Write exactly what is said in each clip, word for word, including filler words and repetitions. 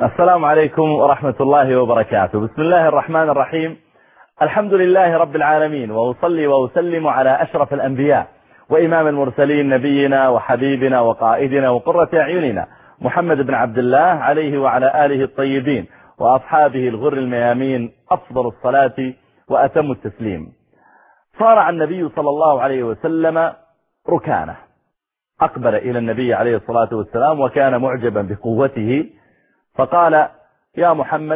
السلام عليكم ورحمة الله وبركاته. بسم الله الرحمن الرحيم. الحمد لله رب العالمين، وأصلي وأسلم على أشرف الأنبياء وإمام المرسلين، نبينا وحبيبنا وقائدنا وقرة أعيننا محمد بن عبد الله عليه وعلى آله الطيبين وأصحابه الغر الميامين أفضل الصلاة وأتم التسليم. صارع النبي صلى الله عليه وسلم ركانه، أقبل إلى النبي عليه الصلاة والسلام وكان معجبا بقوته، فقال: يا محمد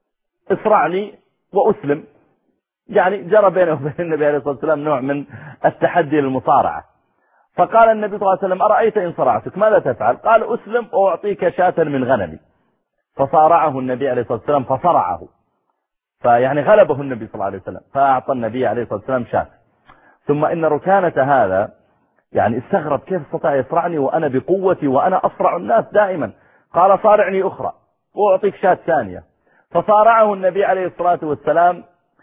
اسرعني وأسلم. يعني جرى بينه وبين النبي عليه الصلاة والسلام نوع من التحدي للمصارعة. فقال النبي صلى الله عليه وسلم: أرأيت إن صرعتك ماذا تفعل؟ قال: أسلم وأعطيك شاة من غنمي. فصارعه النبي عليه الصلاة والسلام فصرعه، فيعني غلبه النبي صلى الله عليه وسلم، فأعطى النبي عليه الصلاة والسلام شاة. ثم إن ركانة هذا يعني استغرب، كيف استطاع يصرعني وأنا بقوتي وأنا أصرع الناس دائما؟ قال: صارعني أخرى وأعطيك شاة ثانية. فصارعه النبي عليه الصلاة والسلام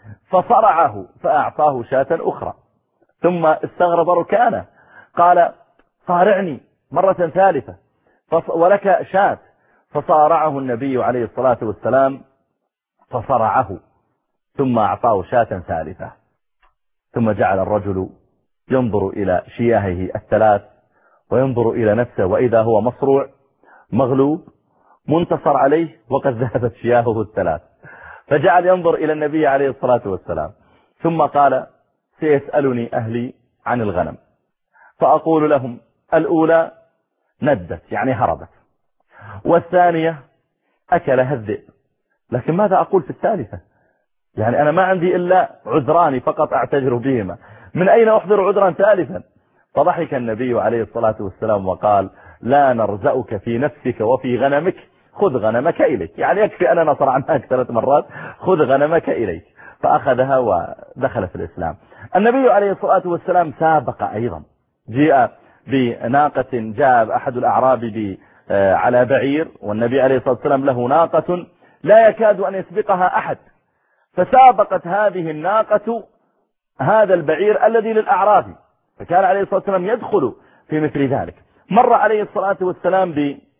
فصرعه فأعطاه شاة أخرى. ثم استغرب ركانه، قال: صارعني مرة ثالثة ولك شاة. فصارعه النبي عليه الصلاة والسلام فصرعه ثم أعطاه شاة ثالثة. ثم جعل الرجل ينظر إلى شياهه الثلاث وينظر إلى نفسه، وإذا هو مصروع مغلوب منتصر عليه وقد ذهبت شياهه الثلاث. فجعل ينظر إلى النبي عليه الصلاة والسلام، ثم قال: سيسألني أهلي عن الغنم فأقول لهم: الأولى ندت يعني هربت، والثانية أكلها الذئب، لكن ماذا أقول في الثالثة؟ يعني أنا ما عندي إلا عذران فقط أعتذر بهما، من أين أحضر عذرا ثالثا؟ فضحك النبي عليه الصلاة والسلام وقال: لا نرزأك في نفسك وفي غنمك، خذ غنمك إليك. يعني يكفي أننا صرعناك ثلاث مرات، خذ غنمك إليك. فأخذها ودخل في الإسلام. النبي عليه الصلاة والسلام سابق أيضا، جاء بناقة، جاء أحد الأعراب على بعير، والنبي عليه الصلاة والسلام له ناقة لا يكاد أن يسبقها أحد، فسابقت هذه الناقة هذا البعير الذي للأعرابي، فكان عليه الصلاة والسلام يدخل في مثل ذلك. مر عليه الصلاة والسلام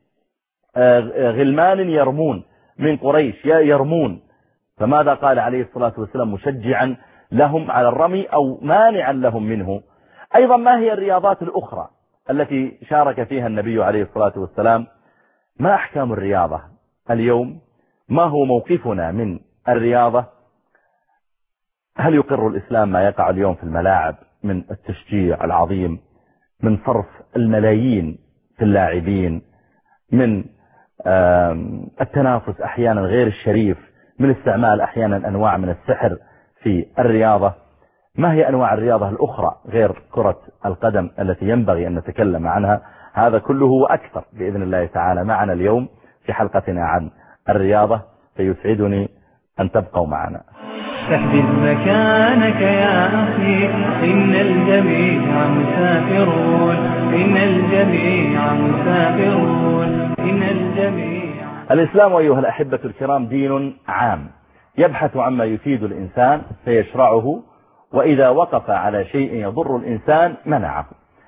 بغلمان يرمون من قريش يرمون، فماذا قال عليه الصلاة والسلام مشجعا لهم على الرمي أو مانعا لهم منه؟ أيضا ما هي الرياضات الأخرى التي شارك فيها النبي عليه الصلاة والسلام؟ ما أحكام الرياضة اليوم؟ ما هو موقفنا من الرياضة؟ هل يقر الإسلام ما يقع اليوم في الملاعب من التشجيع العظيم، من صرف الملايين في اللاعبين، من التنافس أحيانا غير الشريف، من استعمال أحيانا أنواع من السحر في الرياضة؟ ما هي أنواع الرياضة الأخرى غير كرة القدم التي ينبغي أن نتكلم عنها؟ هذا كله وأكثر بإذن الله تعالى معنا اليوم في حلقتنا عن الرياضة، فيسعدني أن تبقوا معنا. تحدث مكانك يا أخي، إن الجميع مسافرون، إن الجميع مسافرون، إن الجميع. الإسلام أيها الأحبة الكرام دين عام يبحث عما يفيد الإنسان فيشرعه، وإذا وقف على شيء يضر الإنسان منعه.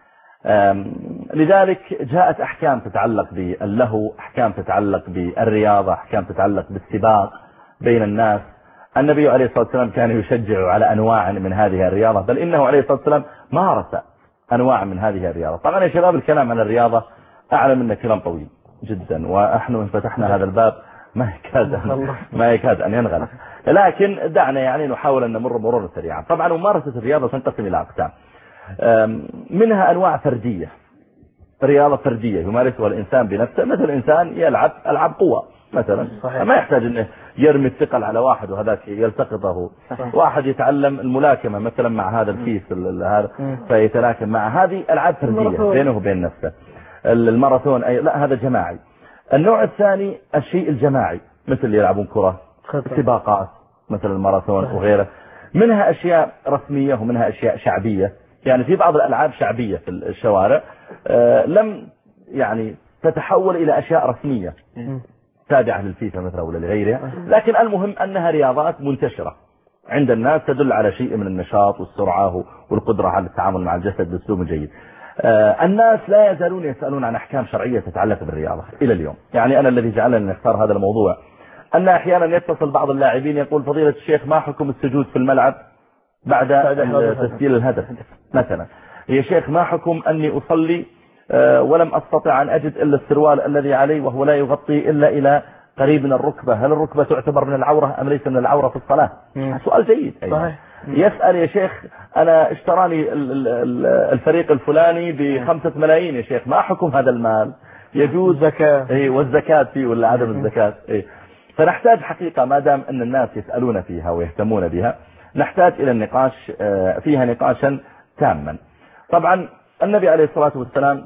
لذلك جاءت أحكام تتعلق باللهو، أحكام تتعلق بالرياضة، أحكام تتعلق بالسباق بين الناس. النبي عليه الصلاة والسلام كان يشجع على أنواع من هذه الرياضة، بل إنه عليه الصلاة والسلام مارس أنواع من هذه الرياضة. طبعا يا شباب الكلام عن الرياضة أعلم أن كلام طويل جدا، ونحن إن فتحنا هذا الباب ما يكاد ما يكاد أن ينغلق، لكن دعنا يعني نحاول أن نمر مرورا سريعا. طبعا ممارسة الرياضة تنقسم إلى أقسام، منها أنواع فردية، رياضة فردية يمارسها الإنسان بنفسه، مثل الإنسان يلعب ألعاب قوة مثلا، صحيح. ما يحتاج أنه يرمي الثقل على واحد وهذاك يلتقطه. صحيح. واحد يتعلم الملاكمة مثلا مع هذا الكيس هذا فيتلاكم مع، هذه ألعاب فردية بينه وبين نفسه. الماراثون أي لا، هذا جماعي. النوع الثاني الشيء الجماعي، مثل اللي يلعبون كرة، سباقات مثل الماراثون وغيره. منها أشياء رسمية ومنها أشياء شعبية، يعني في بعض الألعاب شعبية في الشوارع آه لم يعني تتحول إلى أشياء رسمية تابعة للفيفا مثلا ولا لغيرها، لكن المهم أنها رياضات منتشرة عند الناس تدل على شيء من النشاط والسرعة والقدرة على التعامل مع الجسد بأسلوب جيد. آه الناس لا يزالون يسألون عن أحكام شرعية تتعلق بالرياضة إلى اليوم. يعني أنا الذي جعلني نختار هذا الموضوع أن أحيانا يتصل بعض اللاعبين يقول فضيلة الشيخ ما حكم السجود في الملعب بعد تسجيل الهدف مثلا؟ يا شيخ ما حكم أني أصلي آه ولم أستطع أن أجد إلا السروال الذي علي وهو لا يغطي إلا إلى قريب من الركبة، هل الركبة تعتبر من العورة أم ليس من العورة في الصلاة؟ مم. سؤال جيد. أيضا يسأل يا شيخ أنا اشتراني الفريق الفلاني بخمسة ملايين يا شيخ ما حكم هذا المال؟ يجوز زكاة إيه والزكاة فيه ولا عدم الزكاة؟ إيه. فنحتاج حقيقة ما دام أن الناس يسألون فيها ويهتمون بها نحتاج إلى النقاش فيها نقاشا تاما. طبعا النبي عليه الصلاة والسلام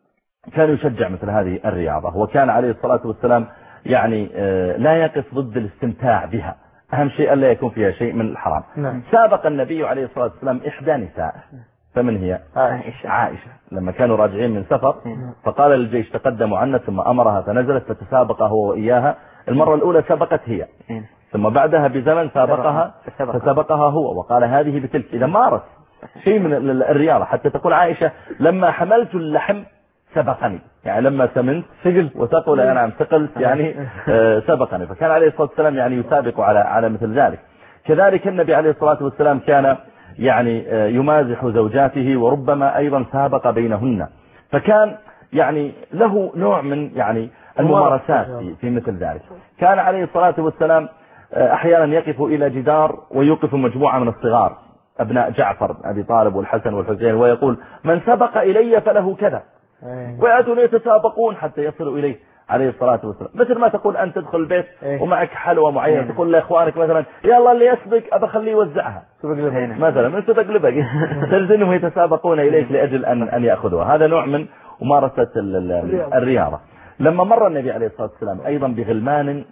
كان يشجع مثل هذه الرياضة، وكان عليه الصلاة والسلام يعني لا يقف ضد الاستمتاع بها، أهم شيء ألا يكون فيها شيء من الحرام. نعم. سابق النبي عليه الصلاة والسلام إحدى نساء، فمن هي؟ عائشة. عائشة لما كانوا راجعين من سفر فقال للجيش تقدموا عنا، ثم أمرها فنزلت فتسابق هو وإياها. المرة الأولى سبقت هي، ثم بعدها بزمن سابقها فسبقها هو، وقال هذه بتلك. إذا مارس شيء من الرياضة، حتى تقول عائشة لما حملت اللحم سبقني، يعني لما سمنت ثقل وتقول أنا عم ثقلت يعني سبقني. فكان عليه الصلاة والسلام يعني يسابق على على مثل ذلك. كذلك النبي عليه الصلاة والسلام كان يعني يمازح زوجاته وربما أيضا سابق بينهن، فكان يعني له نوع من يعني الممارسات في مثل ذلك. كان عليه الصلاة والسلام أحيانا يقف إلى جدار ويوقف مجموعة من الصغار أبناء جعفر أبي طالب والحسن والحسين ويقول من سبق إلي فله كذا، ويأتون يتسابقون حتى يصلوا إليه عليه الصلاة والسلام. مثل ما تقول أن تدخل البيت ومعك حلوة معينة تقول لإخوانك مثلا يلا اللي يسبق أبا خليه يوزعها مثلا، من تقلبك تلزمهم يتسابقون إليك لأجل أن أن يأخذوها. هذا نوع من ممارسة الرياضة. لما مر النبي عليه الصلاة والسلام أيضا بغلمان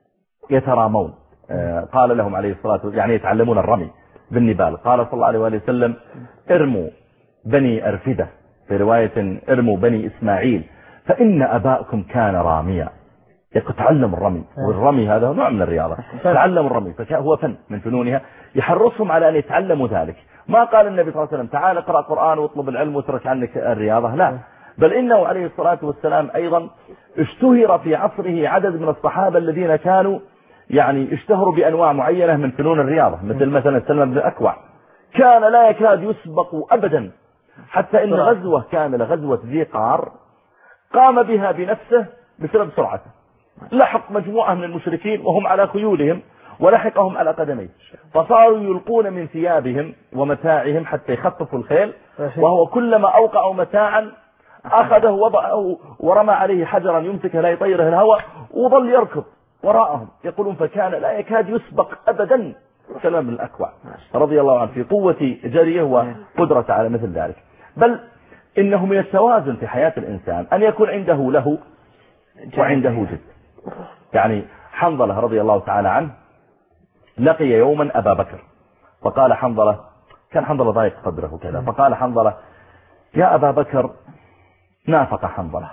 يترامون، قال لهم عليه الصلاة والسلام يعني يتعلمون الرمي بالنبال، قال صلى الله عليه وسلم ارموا بني أرفدة، في رواية ارموا بني إسماعيل فإن أباءكم كان راميا. يتعلم الرمي، والرمي هذا نوع من الرياضة، تعلم الرمي فهو فن من فنونها، يحرصهم على أن يتعلموا ذلك. ما قال النبي صلى الله عليه وسلم تعال اقرأ قرآن واطلب العلم واترك عنك الرياضة، لا، بل إنه عليه الصلاة والسلام أيضا اشتهر في عصره عدد من الصحابة الذين كانوا يعني اشتهروا بأنواع معينة من فنون الرياضة، مثل مثلا سلمة بن أكوع كان لا يكاد يسبق أبدا، حتى إن غزوة كاملة غزوة ذي قار قام بها بنفسه بسبب سرعته، لحق مجموعة من المشركين وهم على خيولهم ولحقهم على قدميه، فصاروا يلقون من ثيابهم ومتاعهم حتى يخففوا الخيل، وهو كلما أوقعوا متاعا أخذه وضعه ورمى عليه حجرا يمسكه لا يطيره الهواء وظل يركض وراءهم، يقولون فكان لا يكاد يسبق أبدا سلمة بن الأكوع رضي الله عنه في قوة جريه وقدرة على مثل ذلك. بل إنه من التوازن في حياة الإنسان أن يكون عنده له وعنده جد. يعني حنظلة رضي الله تعالى عنه لقي يوما أبا بكر، فقال حنظلة، كان حنظلة ضايق صدره كذا، فقال حنظلة يا أبا بكر نافق حنظلة.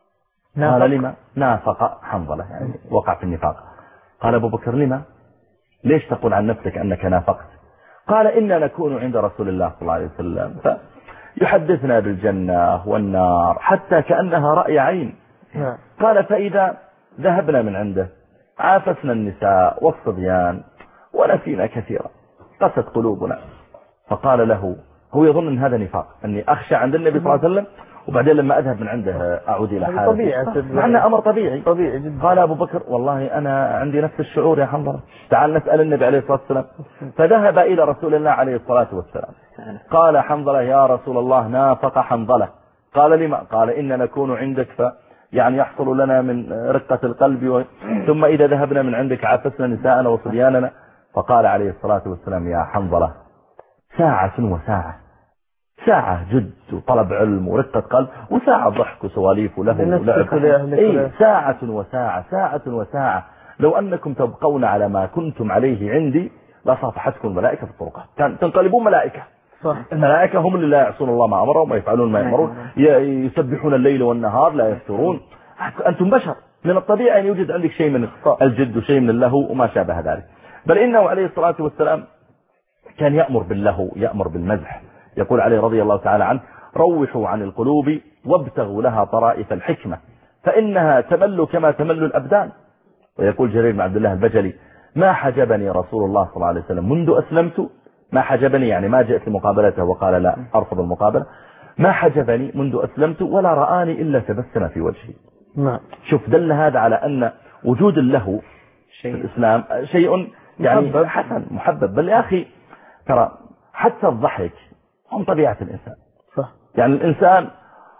قال لما؟ نافق حنظلة يعني وقع في النفاق. قال أبو بكر لما؟ ليش تقول عن نفسك أنك نافقت؟ قال إنا نكون عند رسول الله صلى الله عليه وسلم فيحدثنا بالجنة والنار حتى كأنها رأي عين. قال فإذا ذهبنا من عنده عافسنا النساء والصبيان ونسينا كثيرا قست قلوبنا. فقال له هو يظن أن هذا نفاق، أني أخشى عند النبي صلى الله عليه وسلم وبعدين لما أذهب من عنده أعود إلى حالي، مع أنه أمر طبيعي. طبيعي جدا. قال أبو بكر والله أنا عندي نفس الشعور يا حنظلة، تعال نسأل النبي عليه الصلاة والسلام. فذهب إلى رسول الله عليه الصلاة والسلام. قال حنظلة يا رسول الله نافق حنظلة. قال لما؟ قال إن نكون عندك ف يعني يحصل لنا من رقة القلب و... ثم إذا ذهبنا من عندك عافسنا نساءنا وصبياننا. فقال عليه الصلاة والسلام يا حنظلة ساعة وساعة، ساعة جد وطلب علم ورقة قلب، وساعة ضحك وسواليف وله ولعب. إيه ساعة وساعة، ساعة وساعة. لو أنكم تبقون على ما كنتم عليه عندي لصافحتكم الملائكة في الطرقات، تنقلبون ملائكة. صح. الملائكة هم اللي لا يعصون الله ما أمرهم ويفعلون ما يأمرون، يسبحون الليل والنهار لا يفترون. أنتم بشر، من الطبيعي أن يوجد عندك شيء من الجد وشيء من اللهو وما شابه ذلك. بل إنه عليه الصلاة والسلام كان يأمر باللهو، يأمر بالمزح. يقول عليه رضي الله تعالى عنه روحوا عن القلوب وابتغوا لها طرائف الحكمة فإنها تمل كما تمل الأبدان. ويقول جرير بن عبد الله البجلي ما حجبني رسول الله صلى الله عليه وسلم منذ أسلمت، ما حجبني يعني ما جئت لمقابلته وقال لا أرفض المقابلة، ما حجبني منذ أسلمت ولا رآني إلا تبسم في وجهي. نعم. شوف دل هذا على أن وجود له في الإسلام شيء يعني محبب. حسن محبب. بل يا أخي ترى حتى الضحك هم طبيعة الإنسان. صح. يعني الإنسان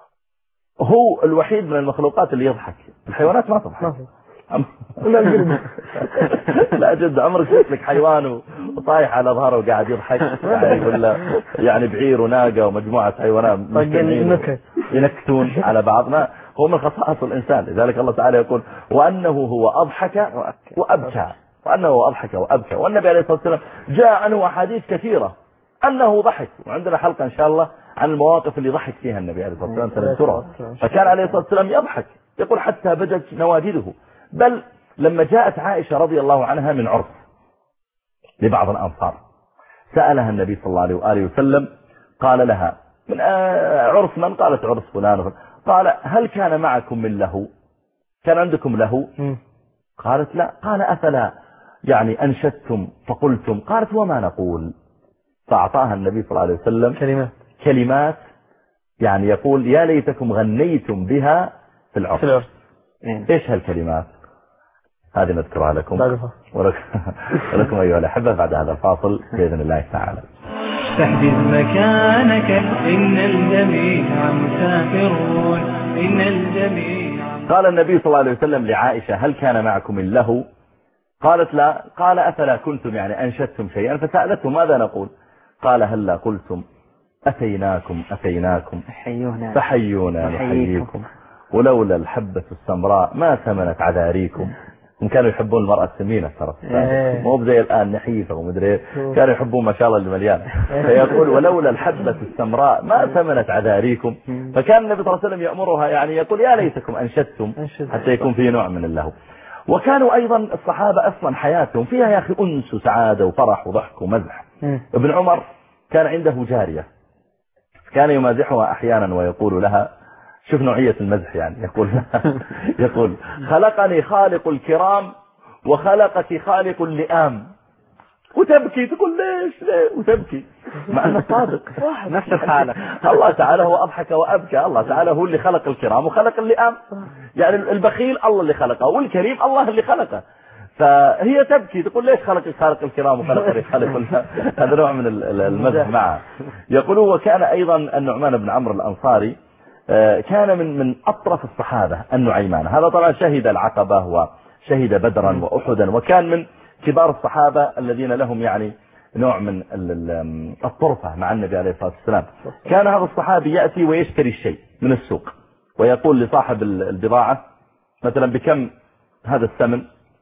هو الوحيد من المخلوقات اللي يضحك، الحيوانات ما تضحك. لا لا جد عمرك شفت لك حيوان وطايح على ظهره وقاعد يضحك يعني ولا يعني بعير وناقة ومجموعة حيوانات ينكتون على بعضنا؟ هو من خصائص الإنسان. لذلك الله تعالى يقول وأنه هو أضحك وأبكى، وأنه هو أضحك وأبكى. والنبي عليه الصلاة والسلام جاء عنه أحاديث كثيرة أنه ضحك، وعندنا حلقة إن شاء الله عن المواقف اللي ضحك فيها النبي عليه الصلاة والسلام سنذكرها. فكان عليه الصلاة والسلام يضحك، يقول حتى بدت نواجذه. بل لما جاءت عائشة رضي الله عنها من عرس لبعض الأنصار سألها النبي صلى الله عليه وآله وسلم قال لها من عرس من؟ قالت عرس فلان. قال هل كان معكم من له؟ كان عندكم له؟ قالت لا. قال أفلا يعني أنشدتم فقلتم؟ قالت وما نقول؟ فأعطاها النبي صلى الله عليه وسلم كلمات كلمات يعني يقول يا ليتكم غنيتم بها في العرس. إيش هالكلمات؟ هذه نذكرها لكم ولكم أيها الأحبة بعد هذا الفاصل بإذن الله تعالى. تحجز مكانك إن الجميع مسافرون إن الجميع. قال النبي صلى الله عليه وسلم لعائشة هل كان معكم من له؟ قالت لا. قال أفلا كنتم يعني أنشدتم شيئا؟ فسألته ماذا نقول؟ قال هلا قلتم أتيناكم أتيناكم فحيونا فحيونا نحييكم ولولا الحبة السمراء ما ثمنت عذاريكم. هم كانوا يحبون المرأة السمينة ترى، مو زي الآن نحيفة ومدري، كانوا يحبون ما شاء الله المليان. فيقول ولولا الحبة السمراء ما ثمنت عذاريكم. فكان النبي صلى الله عليه وسلم يأمرها يعني يقول يا ليتكم أنشدتم حتى يكون فيه نوع من اللهو. وكانوا أيضا الصحابة أصلا حياتهم فيها يا أخي أنس وسعادة وفرح وضحك ومزح. ابن عمر كان عنده جارية كان يمازحها أحيانا ويقول لها شوف نوعية المزح يعني يقول يقول خلقني خالق الكرام وخلقك خالق اللئام. وتبكي تقول ليش ليه وتبكي مع أنه صادق نفس الحالة. الله تعالى هو أضحك وأبكى، الله تعالى هو اللي خلق الكرام وخلق اللئام. يعني البخيل الله اللي خلقه والكريم الله اللي خلقه. فهي تبكي تقول ليش خلق خالق الكرام وخلق خالق هذا نوع من المزح معه. يقول وكان أيضا النعمان بن عمرو الأنصاري كان من من أطرف الصحابة النعيمان. هذا طبعا شهد العقبة وشهد بدرا وأحدا وكان من كبار الصحابة الذين لهم يعني نوع من الطرفة مع النبي عليه الصلاة والسلام. كان هذا الصحابي يأتي ويشتري الشيء من السوق ويقول لصاحب البضاعة مثلا بكم هذا الثمن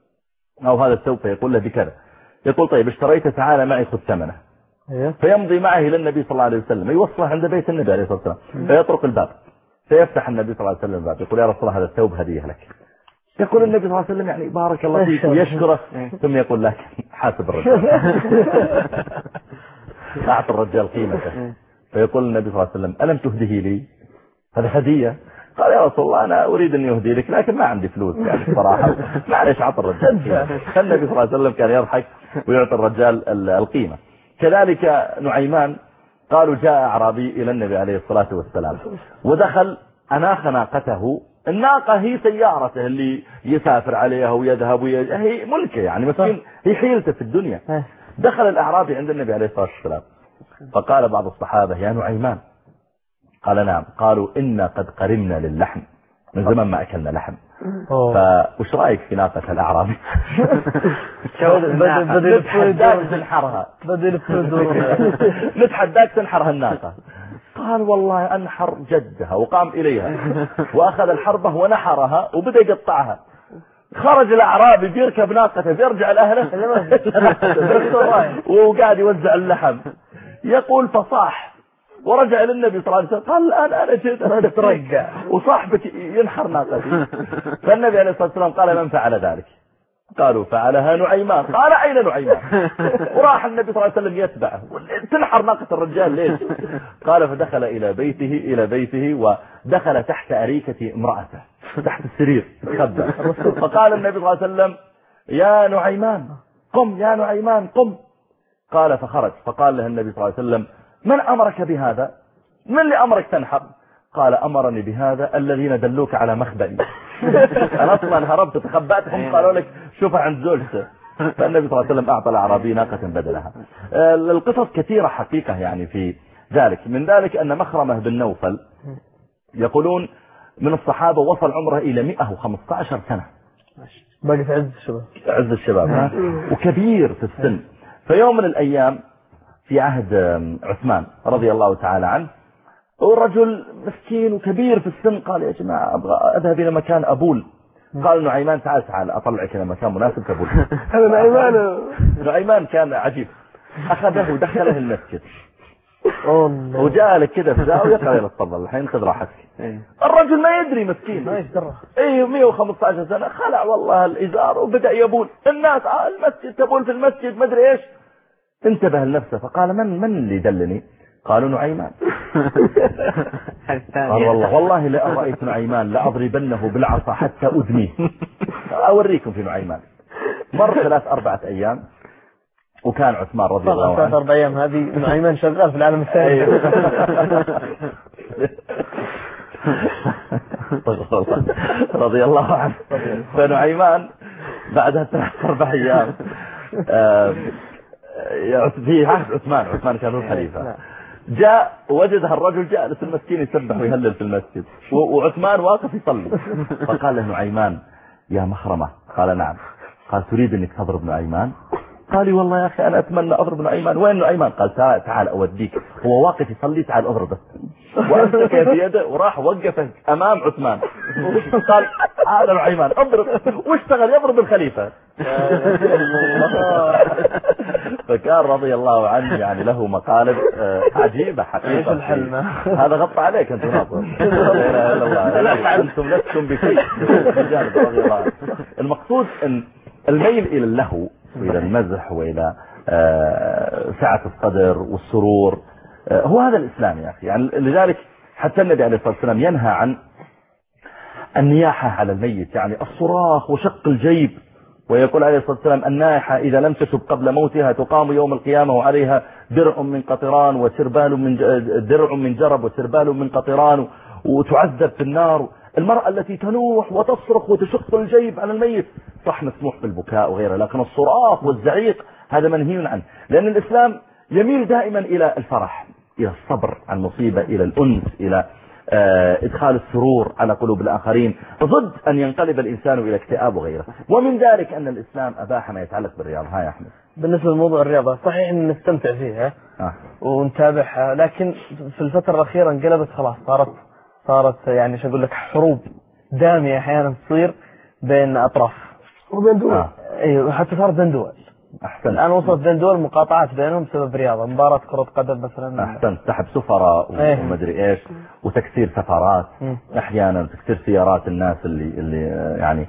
أو هذا الثوب، فيقول له بكذا. يقول طيب اشتريته تعالى معي خذ ثمنه. فيمضي معه إلى النبي صلى الله عليه وسلم يوصله عند بيت النبي عليه الصلاة والسلام فيطرق الباب فيفتح النبي صلى الله عليه وسلم الباب يقول يا رسول الله هذا الثوب هدية لك. يقول النبي صلى الله عليه وسلم يعني بارك الله فيك ويشكره ثم يقول لك حاسب الرجال أعطى الرجال قيمته. فيقول النبي صلى الله عليه وسلم ألم تهديه لي؟ هذا هدية. قال يا رسول الله أنا أريد أن يهدي لك لكن ما عندي فلوس يعني صراحة معلش عطى الرجال. فالنبي صلى الله عليه وسلم كان يضحك ويعطي الرجال القيمة. كذلك نعيمان قالوا جاء أعرابي إلى النبي عليه الصلاة والسلام ودخل أناخ ناقته. الناقة هي سيارته اللي يسافر عليها ويذهب ويجي. هي ملكه يعني مسكين هي حيلته في الدنيا. دخل الأعرابي عند النبي عليه الصلاة والسلام فقال بعض الصحابة يا نعيمان. قال نعم. قالوا إنا قد قرمنا للحم من زمان ما أكلنا لحم. فوش رأيك في ناقة الأعرابي؟ نتحداك تنحرها نتحداك تنحرها الناقة. قال والله أنحر جدها وقام إليها وأخذ الحربة ونحرها وبدأ يقطعها. خرج الأعرابي بيركب ناقته بيرجع لأهله وقاعد يوزع اللحم. يقول فصاح ورجع للنبي صلى الله عليه وسلم قال الآن أنا جيت أنا أترجع وصاحبك ينحر ناقتي. فالنبي عليه الصلاة والسلام قال من فعل ذلك؟ قالوا فعلها نعيمان. قال أين نعيمان؟ وراح النبي صلى الله عليه وسلم يتبعه. تنحر ناقة الرجال ليش؟ قال فدخل إلى بيته إلى بيته ودخل تحت أريكة امرأته تحت السرير تخبى. فقال النبي صلى الله عليه وسلم يا نعيمان قم يا نعيمان قم. قال فخرج فقال له النبي صلى الله عليه وسلم من أمرك بهذا؟ من اللي أمرك تنحر؟ قال أمرني بهذا الذين دلوك على مخبئي. أنا أصلا هربت تخبأت هم قالوا لك شوفها عند زوجته. فالنبي صلى الله عليه وسلم أعطى الأعرابي ناقة بدلها. القصص كثيرة حقيقة يعني في ذلك. من ذلك أن مخرمة بن نوفل يقولون من الصحابة وصل عمره إلى مئة وخمسة عشر سنة. باقي في عز الشباب عز الشباب وكبير في السن. فيوم من الأيام في عهد عثمان رضي الله تعالى عنه ورجل مسكين وكبير في السن قال يا جماعة أبغى أذهب إلى مكان أبول. قال نعيمان تعال تعال أطلعك إلى مكان مناسب كأبول. هذا نعيمان نعيمان كان عجيب. أخذه ودخله المسجد الله وجاء لك كده في زاوية قال له تفضل الحين خذ راحتك. الرجل ما يدري مسكين ما يشترى ايه مئة وخمسة عشر سنة خلع والله الإزار وبدأ يبول. الناس آه المسجد تبول في المسجد ما ادري ايش. انتبه لنفسه فقال من من اللي دلني؟ قالوا نعيمان. قال والله والله لا رأيت نعيمان لأضربنه بالعصا حتى أدنيه. أوريكم في نعيمان. مر ثلاث أربعة أيام وكان عثمان رضي الله عنه ثلاث أربع أيام هذه نعيمان شغال في العالم الثاني. رضي الله عنه. فنعيمان بعدها ثلاث أربع أيام في عهد عثمان عثمان كان هو الخليفة جاء وجد هالرجل جالس المسكين يسبح ويهلل في المسجد وعثمان واقف يصلي. فقال له نعيمان يا مخرمة. قال نعم. قال تريد انك تضرب نعيمان؟ قال والله يا أخي أنا أتمنى أضرب نعيمان. وين نعيمان؟ قال تعال تعال أوديك هو واقف يصلي تعال أضربه. وأمسك في يده وراح وقفه أمام عثمان قال هذا نعيمان أضرب واشتغل يضرب الخليفة. فكان رضي الله عنه يعني له مقالب عجيبة حقيقة. هذا غطى عليك أنت ناظر. لا إله إلا الله أنتم لستم بشيء. رضي الله عنه. المقصود أن الميل إلى اللهو وإلى المزح وإلى سعة الصدر والسرور هو هذا الإسلام يا أخي. يعني لذلك حتى النبي عليه الصلاة والسلام ينهى عن النياحة على الميت يعني الصراخ وشق الجيب. ويقول عليه الصلاة والسلام النائحة إذا لم تتب قبل موتها تقام يوم القيامة وعليها درع من قطران وسربال من درع من جرب وسربال من قطران وتعذب في النار. المرأة التي تنوح وتصرخ وتشق الجيب على الميت صح مسموح بالبكاء وغيره لكن الصراخ والزعيق هذا منهي عنه. لأن الإسلام يميل دائما إلى الفرح إلى الصبر عن مصيبة إلى الأنس إلى إدخال السرور على قلوب الآخرين ضد أن ينقلب الإنسان إلى اكتئاب وغيره. ومن ذلك أن الإسلام أباح ما يتعلق بالرياضة. ها يا أحمد بالنسبة لموضوع الرياضة صحيح أن نستمتع فيها آه. ونتابعها لكن في الفترة الأخيرة انقلبت خلاص صارت صارت يعني شو أقول لك حروب دامية أحيانا تصير بين أطراف وبين دول. آه. أيوة حتى صارت بين دول. أحسن. الآن وصلت بين دول مقاطعات بينهم بسبب رياضة مباراة كرة قدم مثلا. أحسن. سحب سفراء ومدري إيش وتكسير سفارات أحيانا تكسير سيارات الناس اللي اللي يعني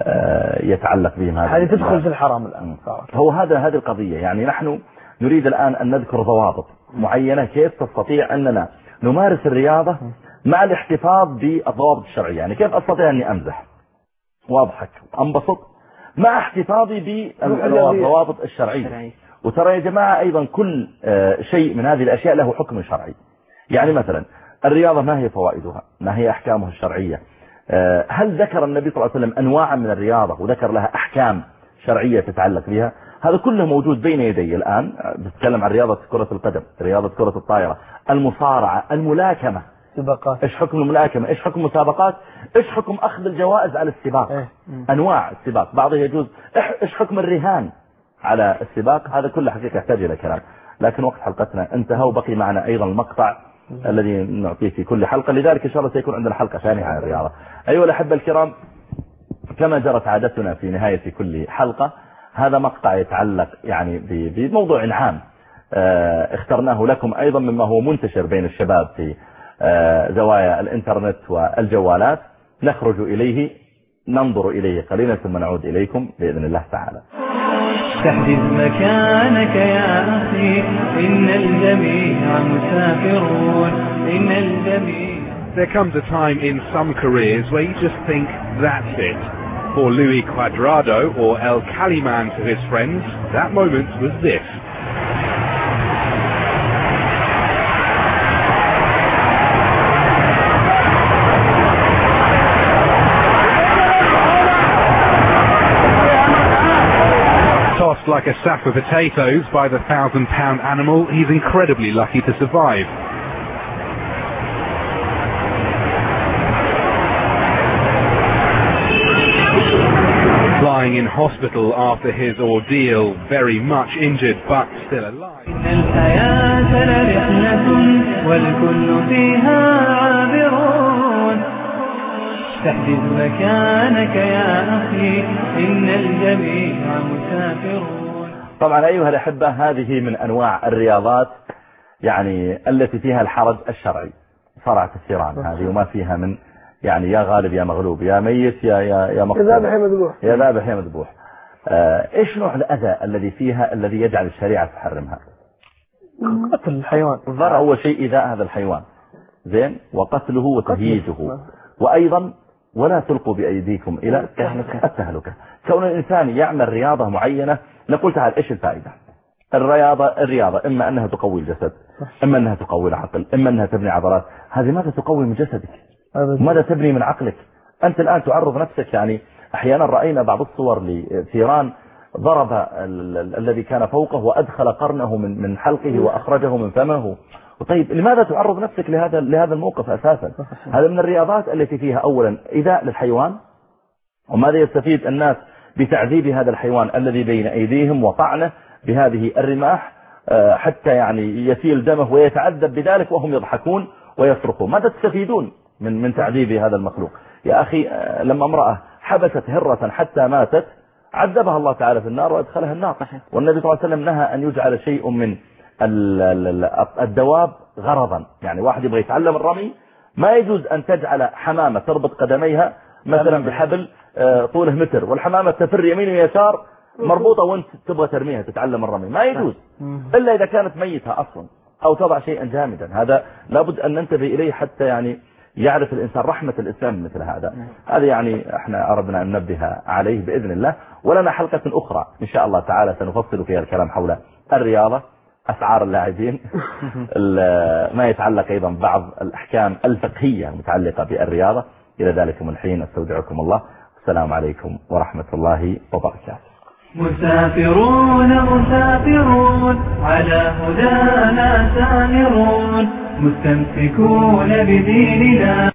يتعلق بهم هذا. هذه تدخل في الحرام الآن. هو هذا هذه القضية. يعني نحن نريد الآن أن نذكر ضوابط معينة كيف تستطيع أننا نمارس الرياضة مع الاحتفاظ بالضوابط الشرعية. يعني كيف أستطيع أني أمزح وأضحك وأنبسط مع احتفاظي بالضوابط الشرعية. وترى يا جماعة أيضا كل شيء من هذه الأشياء له حكم شرعي. يعني مثلا الرياضة ما هي فوائدها ما هي أحكامها الشرعية. هل ذكر النبي صلى الله عليه وسلم أنواعا من الرياضة وذكر لها أحكام شرعية تتعلق بها؟ هذا كله موجود بين يدي الآن. بتكلم عن رياضة كرة القدم رياضة كرة الطائرة المصارعة الملاكمة سباقات. ايش حكم الملاكمة ايش حكم المسابقات ايش حكم اخذ الجوائز على السباق. إيه؟ انواع السباق بعضها يجوز. ايش حكم الرهان على السباق. هذا كله حقيقة يحتاج الى كلام لكن وقت حلقتنا انتهى وبقي معنا ايضا المقطع الذي نعطيه في كل حلقة. لذلك ان شاء الله سيكون عندنا حلقة ثانية عن الرياضة. ايها الاحبة الكرام كما جرت عادتنا في نهاية كل حلقة هذا مقطع يتعلق يعني بموضوع عام اخترناه لكم ايضا مما هو منتشر بين الشباب في زوايا الانترنت والجوالات. نخرج اليه ننظر إليه قليلا ثم نعود إليكم بإذن الله تعالى. تحدث مكانك يا أخي إن الجميع مسافرون إن الجميع. There comes a time in some careers where you just think that's it. For Louis Quadrado, or El Caliman to his friends, that moment was this. Tossed like a sack of potatoes by the thousand pound animal, he's incredibly lucky to survive. Lying in hospital after his ordeal, very much injured but still alive. تحدث مكانك يا أخي إن الجميع مسافرون. طبعا أيها الأحبة، هذه من أنواع الرياضات يعني التي فيها الحرج الشرعي، صرعة الثيران هذه، وما فيها من يعني يا غالب يا مغلوب يا ميت يا يا يا مقتول يا ذابح يا مذبوح يا ذابح يا مذبوح. آه ايش نوع الأذى الذي فيها الذي يجعل الشريعة تحرمها؟ قتل الحيوان. الضرر أول شيء إيذاء هذا الحيوان، زين، وقتله وتهييجه، وأيضا ولا تلقوا بأيديكم إلى التهلكة. كون الإنسان يعمل رياضة معينة، نقول تعال إيش الفائدة؟ الرياضة الرياضة إما أنها تقوي الجسد، إما أنها تقوي العقل، إما أنها تبني عضلات. هذه ماذا تقوي من جسدك؟ ماذا تبني من عقلك؟ أنت الآن تعرض نفسك، يعني أحيانا رأينا بعض الصور لثيران ضرب الذي كان فوقه وأدخل قرنه من من حلقه وأخرجه من فمه. طيب لماذا تعرض نفسك لهذا لهذا الموقف أساسا؟ هذا من الرياضات التي فيها أولا إيذاء للحيوان، وماذا يستفيد الناس بتعذيب هذا الحيوان الذي بين أيديهم وطعنه بهذه الرماح حتى يعني يسيل دمه ويتعذب بذلك وهم يضحكون ويصرخون؟ ماذا تستفيدون من من تعذيب هذا المخلوق؟ يا أخي، لما امرأة حبست هرة حتى ماتت عذبها الله تعالى في النار وأدخلها النار، والنبي صلى الله عليه وسلم نهى أن يجعل شيء من الدواب غرضا. يعني واحد يبغى يتعلم الرمي، ما يجوز أن تجعل حمامة تربط قدميها مثلا بحبل طوله متر والحمامة تفر يمين ويسار مربوطة وانت تبغى ترميها تتعلم الرمي، ما يجوز إلا إذا كانت ميتة أصلا، أو تضع شيئا جامدا. هذا لابد أن ننتبه إليه حتى يعني يعرف الإنسان رحمة الإسلام مثل هذا. هذا يعني احنا أردنا أن ننبه عليه بإذن الله. ولنا حلقة أخرى إن شاء الله تعالى سنفصل فيها الكلام حول الرياضة، أسعار اللاعبين، ما يتعلق أيضا بعض الأحكام الفقهية المتعلقة بالرياضة. إلى ذلك من حين استودعكم الله، السلام عليكم ورحمة الله وبركاته. مسافرون مسافرون على هدانا سامرون، مستمسكون بديننا.